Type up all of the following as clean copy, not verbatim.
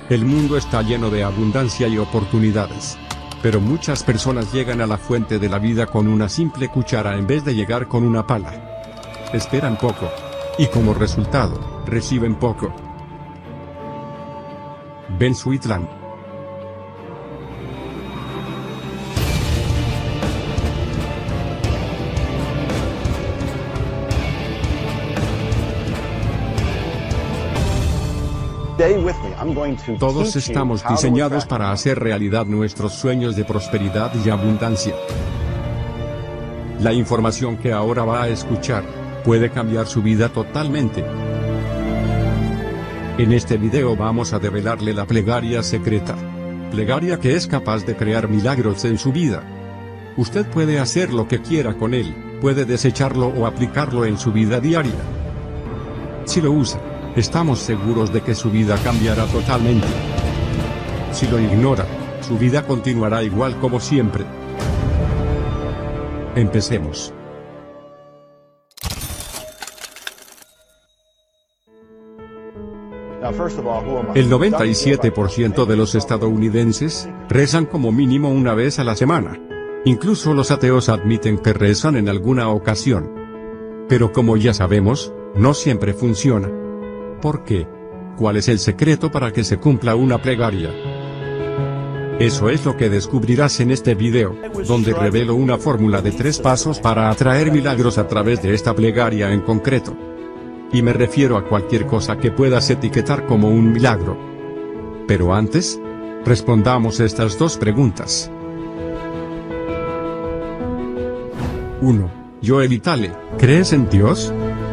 El mundo está lleno de abundancia y oportunidades. Pero muchas personas llegan a la fuente de la vida con una simple cuchara en vez de llegar con una pala. Esperan poco. Y como resultado, reciben poco. Ben Sweetland. Todos estamos diseñados para hacer realidad nuestros sueños de prosperidad y abundancia. La información que ahora va a escuchar puede cambiar su vida totalmente. En este video vamos a develarle la plegaria secreta. Plegaria que es capaz de crear milagros en su vida. Usted puede hacer lo que quiera con él, puede desecharlo o aplicarlo en su vida diaria. Si lo usa, estamos seguros de que su vida cambiará totalmente. Si lo ignora, su vida continuará igual como siempre. Empecemos. El 97% de los estadounidenses rezan como mínimo una vez a la semana. Incluso los ateos admiten que rezan en alguna ocasión. Pero como ya sabemos, no siempre funciona. ¿Por qué? ¿Cuál es el secreto para que se cumpla una plegaria? Eso es lo que descubrirás en este video, donde revelo una fórmula de 3 pasos para atraer milagros a través de esta plegaria en concreto. Y me refiero a cualquier cosa que puedas etiquetar como un milagro. Pero antes, respondamos estas 2 preguntas. 1. Joe Vitale, ¿crees en Dios?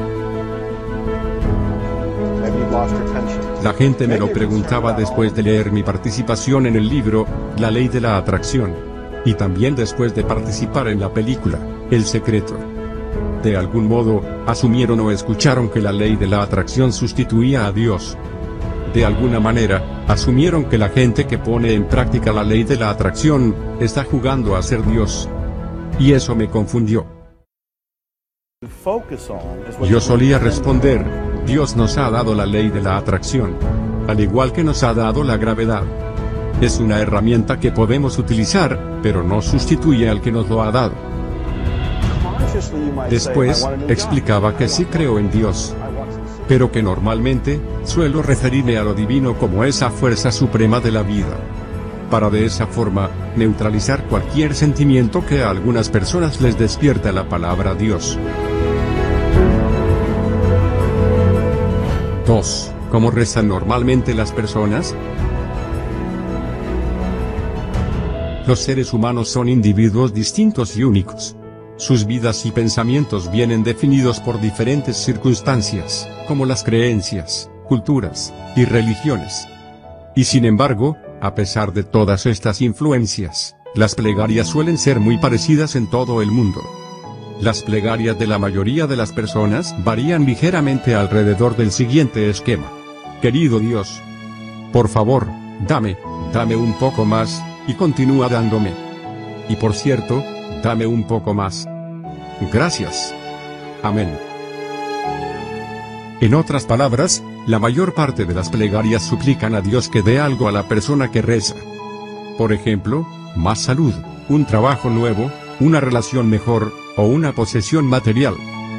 La gente me lo preguntaba después de leer mi participación en el libro, La Ley de la Atracción. Y también después de participar en la película, El Secreto. De algún modo, asumieron o escucharon que la ley de la atracción sustituía a Dios. De alguna manera, asumieron que la gente que pone en práctica la ley de la atracción, está jugando a ser Dios. Y eso me confundió. Yo solía responder, Dios nos ha dado la ley de la atracción. Al igual que nos ha dado la gravedad. Es una herramienta que podemos utilizar, pero no sustituye al que nos lo ha dado. Después, explicaba que sí creo en Dios. Pero que normalmente, suelo referirme a lo divino como esa fuerza suprema de la vida. Para de esa forma, neutralizar cualquier sentimiento que a algunas personas les despierta la palabra Dios. 2. ¿Cómo rezan normalmente las personas? Los seres humanos son individuos distintos y únicos. Sus vidas y pensamientos vienen definidos por diferentes circunstancias, como las creencias, culturas, y religiones. Y sin embargo, a pesar de todas estas influencias, las plegarias suelen ser muy parecidas en todo el mundo. Las plegarias de la mayoría de las personas varían ligeramente alrededor del siguiente esquema. Querido Dios, por favor, dame un poco más, y continúa dándome. Y por cierto, dame un poco más. Gracias. Amén. En otras palabras, la mayor parte de las plegarias suplican a Dios que dé algo a la persona que reza. Por ejemplo, más salud, un trabajo nuevo, una relación mejor, o una posesión material.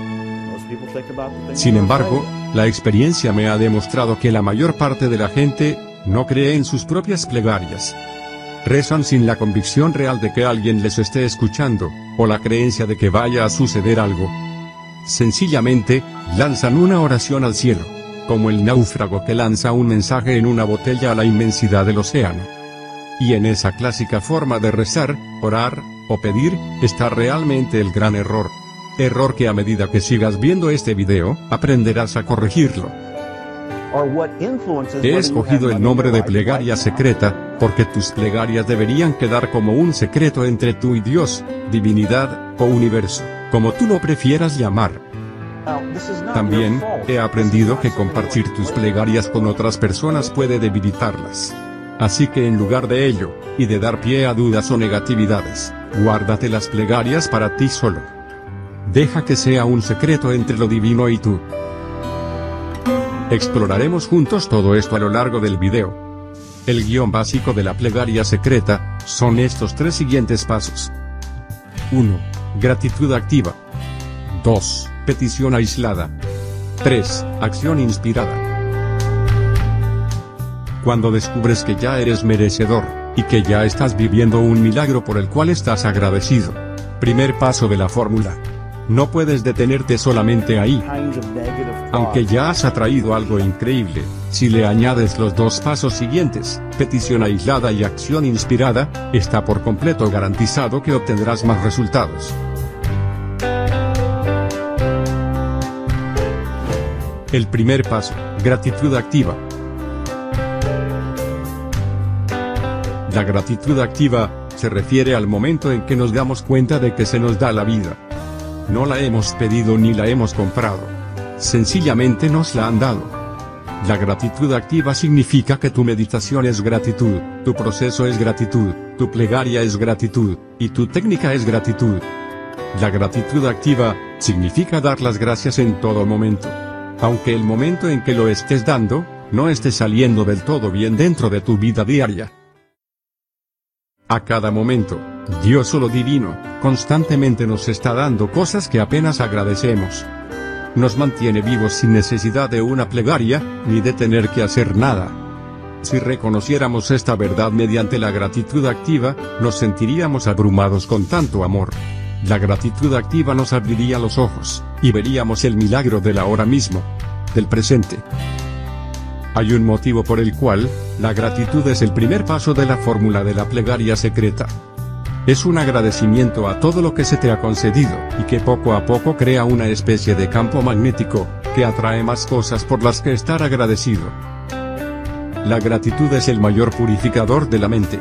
Sin embargo, la experiencia me ha demostrado que la mayor parte de la gente no cree en sus propias plegarias. Rezan sin la convicción real de que alguien les esté escuchando, o la creencia de que vaya a suceder algo. Sencillamente, lanzan una oración al cielo, como el náufrago que lanza un mensaje en una botella a la inmensidad del océano. Y en esa clásica forma de rezar, orar, o pedir, está realmente el gran error. Error que a medida que sigas viendo este video, aprenderás a corregirlo. He escogido el nombre de plegaria secreta, porque tus plegarias deberían quedar como un secreto entre tú y Dios, divinidad, o universo, como tú lo prefieras llamar. También, he aprendido que compartir tus plegarias con otras personas puede debilitarlas. Así que en lugar de ello, y de dar pie a dudas o negatividades, guárdate las plegarias para ti solo. Deja que sea un secreto entre lo divino y tú. Exploraremos juntos todo esto a lo largo del video. El guión básico de la plegaria secreta son estos tres siguientes pasos. 1. Gratitud activa. 2. Petición aislada. 3. Acción inspirada. Cuando descubres que ya eres merecedor, y que ya estás viviendo un milagro por el cual estás agradecido. Primer paso de la fórmula. No puedes detenerte solamente ahí. Aunque ya has atraído algo increíble, si le añades los dos pasos siguientes, petición aislada y acción inspirada, está por completo garantizado que obtendrás más resultados. El primer paso, gratitud activa. La gratitud activa se refiere al momento en que nos damos cuenta de que se nos da la vida. No la hemos pedido ni la hemos comprado. Sencillamente nos la han dado. La gratitud activa significa que tu meditación es gratitud, tu proceso es gratitud, tu plegaria es gratitud, y tu técnica es gratitud. La gratitud activa significa dar las gracias en todo momento. Aunque el momento en que lo estés dando, no esté saliendo del todo bien dentro de tu vida diaria. A cada momento, Dios o lo divino, constantemente nos está dando cosas que apenas agradecemos. Nos mantiene vivos sin necesidad de una plegaria, ni de tener que hacer nada. Si reconociéramos esta verdad mediante la gratitud activa, nos sentiríamos abrumados con tanto amor. La gratitud activa nos abriría los ojos, y veríamos el milagro del ahora mismo, del presente. Hay un motivo por el cual, la gratitud es el primer paso de la fórmula de la plegaria secreta. Es un agradecimiento a todo lo que se te ha concedido, y que poco a poco crea una especie de campo magnético, que atrae más cosas por las que estar agradecido. La gratitud es el mayor purificador de la mente.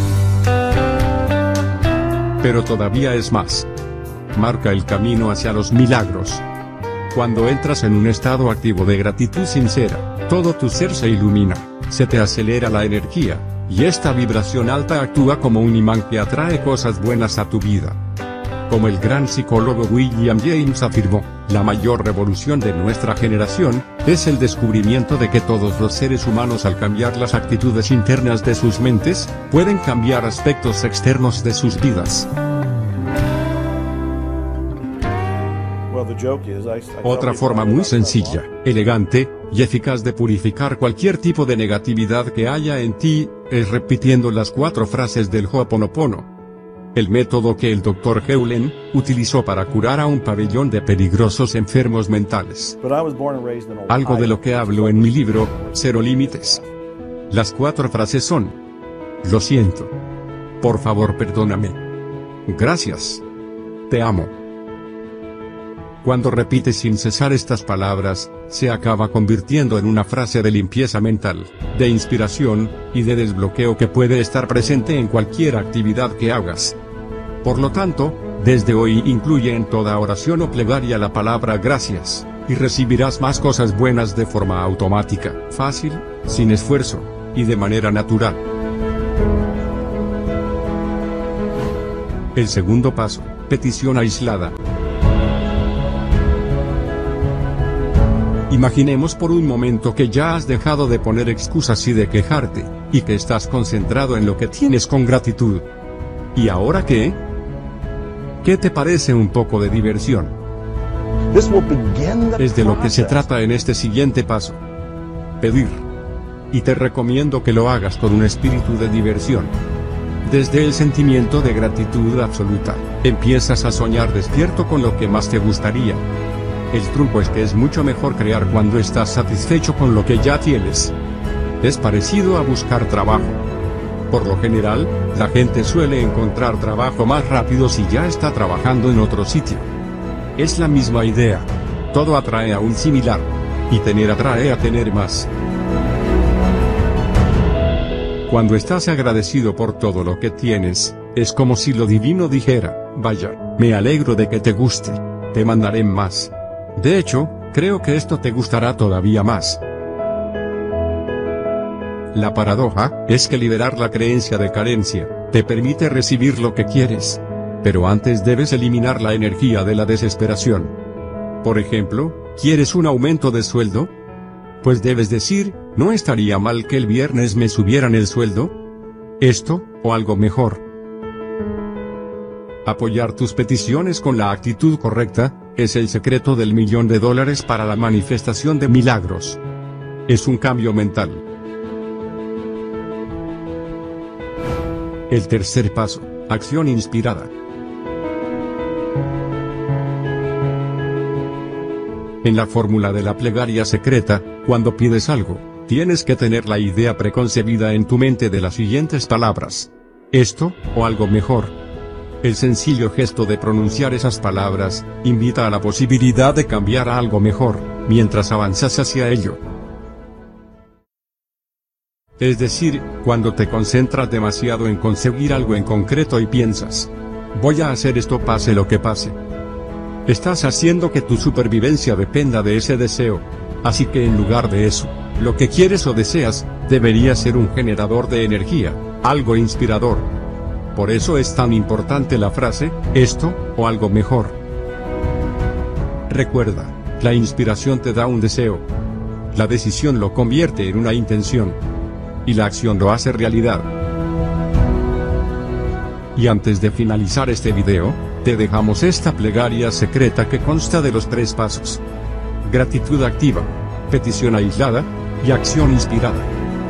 Pero todavía es más. Marca el camino hacia los milagros. Cuando entras en un estado activo de gratitud sincera, todo tu ser se ilumina, se te acelera la energía, y esta vibración alta actúa como un imán que atrae cosas buenas a tu vida. Como el gran psicólogo William James afirmó, la mayor revolución de nuestra generación es el descubrimiento de que todos los seres humanos, al cambiar las actitudes internas de sus mentes, pueden cambiar aspectos externos de sus vidas. Otra forma muy sencilla, elegante y eficaz de purificar cualquier tipo de negatividad que haya en ti, es repitiendo las 4 frases del Ho'oponopono. El método que el Dr. Hewlett utilizó para curar a un pabellón de peligrosos enfermos mentales. Algo de lo que hablo en mi libro, Cero Límites. Las 4 frases son: lo siento. Por favor, perdóname. Gracias. Te amo. Cuando repites sin cesar estas palabras, se acaba convirtiendo en una frase de limpieza mental, de inspiración, y de desbloqueo que puede estar presente en cualquier actividad que hagas. Por lo tanto, desde hoy incluye en toda oración o plegaria la palabra gracias, y recibirás más cosas buenas de forma automática, fácil, sin esfuerzo, y de manera natural. El segundo paso, petición aislada. Imaginemos por un momento que ya has dejado de poner excusas y de quejarte, y que estás concentrado en lo que tienes con gratitud. ¿Y ahora qué? ¿Qué te parece un poco de diversión? Es de lo que se trata en este siguiente paso. Pedir. Y te recomiendo que lo hagas con un espíritu de diversión. Desde el sentimiento de gratitud absoluta, empiezas a soñar despierto con lo que más te gustaría. El truco es que es mucho mejor crear cuando estás satisfecho con lo que ya tienes. Es parecido a buscar trabajo. Por lo general, la gente suele encontrar trabajo más rápido si ya está trabajando en otro sitio. Es la misma idea. Todo atrae a un similar. Y tener atrae a tener más. Cuando estás agradecido por todo lo que tienes, es como si lo divino dijera: vaya, me alegro de que te guste. Te mandaré más. De hecho, creo que esto te gustará todavía más. La paradoja es que liberar la creencia de carencia te permite recibir lo que quieres. Pero antes debes eliminar la energía de la desesperación. Por ejemplo, ¿quieres un aumento de sueldo? Pues debes decir, ¿no estaría mal que el viernes me subieran el sueldo? Esto, o algo mejor. Apoyar tus peticiones con la actitud correcta, es el secreto del $1.000.000 para la manifestación de milagros. Es un cambio mental. El tercer paso, acción inspirada. En la fórmula de la plegaria secreta, cuando pides algo, tienes que tener la idea preconcebida en tu mente de las siguientes palabras. Esto, o algo mejor. El sencillo gesto de pronunciar esas palabras, invita a la posibilidad de cambiar a algo mejor, mientras avanzas hacia ello. Es decir, cuando te concentras demasiado en conseguir algo en concreto y piensas, voy a hacer esto pase lo que pase. Estás haciendo que tu supervivencia dependa de ese deseo. Así que en lugar de eso, lo que quieres o deseas, debería ser un generador de energía, algo inspirador. Por eso es tan importante la frase, esto, o algo mejor. Recuerda, la inspiración te da un deseo. La decisión lo convierte en una intención. Y la acción lo hace realidad. Y antes de finalizar este video, te dejamos esta plegaria secreta que consta de los 3 pasos. Gratitud activa, petición aislada, y acción inspirada.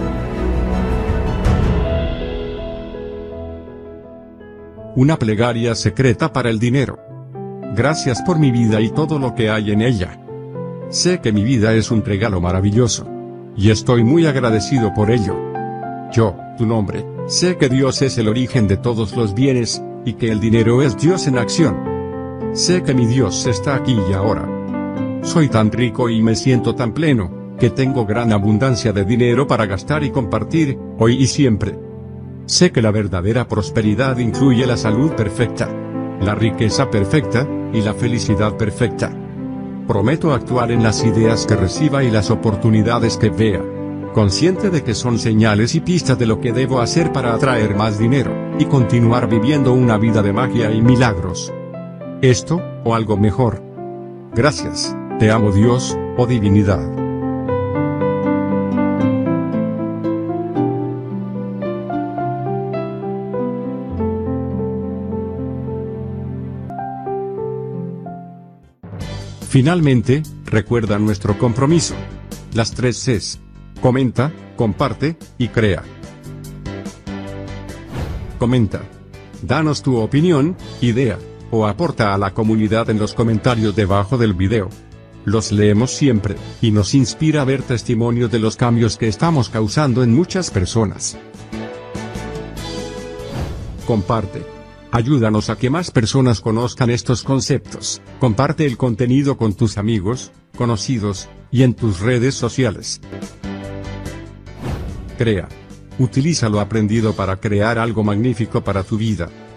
Una plegaria secreta para el dinero. Gracias por mi vida y todo lo que hay en ella. Sé que mi vida es un regalo maravilloso. Y estoy muy agradecido por ello. Yo, tu nombre, sé que Dios es el origen de todos los bienes, y que el dinero es Dios en acción. Sé que mi Dios está aquí y ahora. Soy tan rico y me siento tan pleno, que tengo gran abundancia de dinero para gastar y compartir, hoy y siempre. Sé que la verdadera prosperidad incluye la salud perfecta, la riqueza perfecta, y la felicidad perfecta. Prometo actuar en las ideas que reciba y las oportunidades que vea, consciente de que son señales y pistas de lo que debo hacer para atraer más dinero, y continuar viviendo una vida de magia y milagros. Esto, o algo mejor. Gracias, te amo Dios, o divinidad. Finalmente, recuerda nuestro compromiso. Las 3 Cs. Comenta, comparte, y crea. Comenta. Danos tu opinión, idea, o aporta a la comunidad en los comentarios debajo del video. Los leemos siempre, y nos inspira a ver testimonios de los cambios que estamos causando en muchas personas. Comparte. Ayúdanos a que más personas conozcan estos conceptos. Comparte el contenido con tus amigos, conocidos, y en tus redes sociales. Crea. Utiliza lo aprendido para crear algo magnífico para tu vida.